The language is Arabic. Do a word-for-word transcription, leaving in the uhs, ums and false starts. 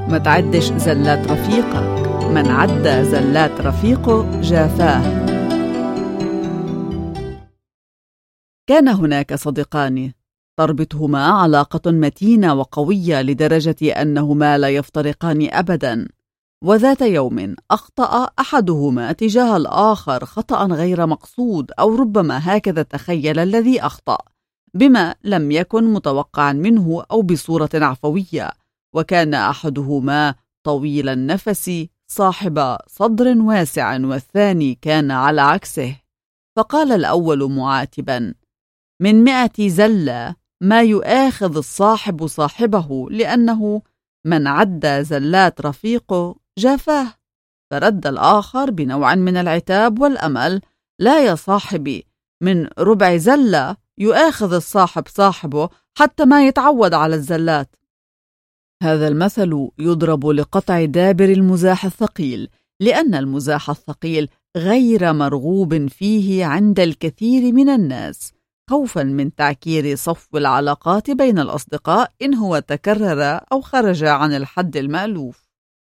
ما تعدش زلات رفيقك، من عدى زلات رفيقه جافاه. كان هناك صديقان تربطهما علاقة متينة وقوية لدرجة أنهما لا يفترقان أبداً. وذات يوم أخطأ أحدهما تجاه الآخر خطأ غير مقصود، أو ربما هكذا تخيل الذي أخطأ، بما لم يكن متوقعا منه أو بصورة عفوية. وكان أحدهما طويل النفس صاحب صدر واسع، والثاني كان على عكسه. فقال الأول معاتبا: من مئة زلة ما يؤاخذ الصاحب صاحبه، لأنه من عدى زلات رفيقه جافاه. فرد الآخر بنوع من العتاب والأمل: لا يا صاحبي، من ربع زلة يؤاخذ الصاحب صاحبه حتى ما يتعود على الزلات. هذا المثل يضرب لقطع دابر المزاح الثقيل، لأن المزاح الثقيل غير مرغوب فيه عند الكثير من الناس، خوفا من تعكير صفو العلاقات بين الأصدقاء إن هو تكرر أو خرج عن الحد المألوف.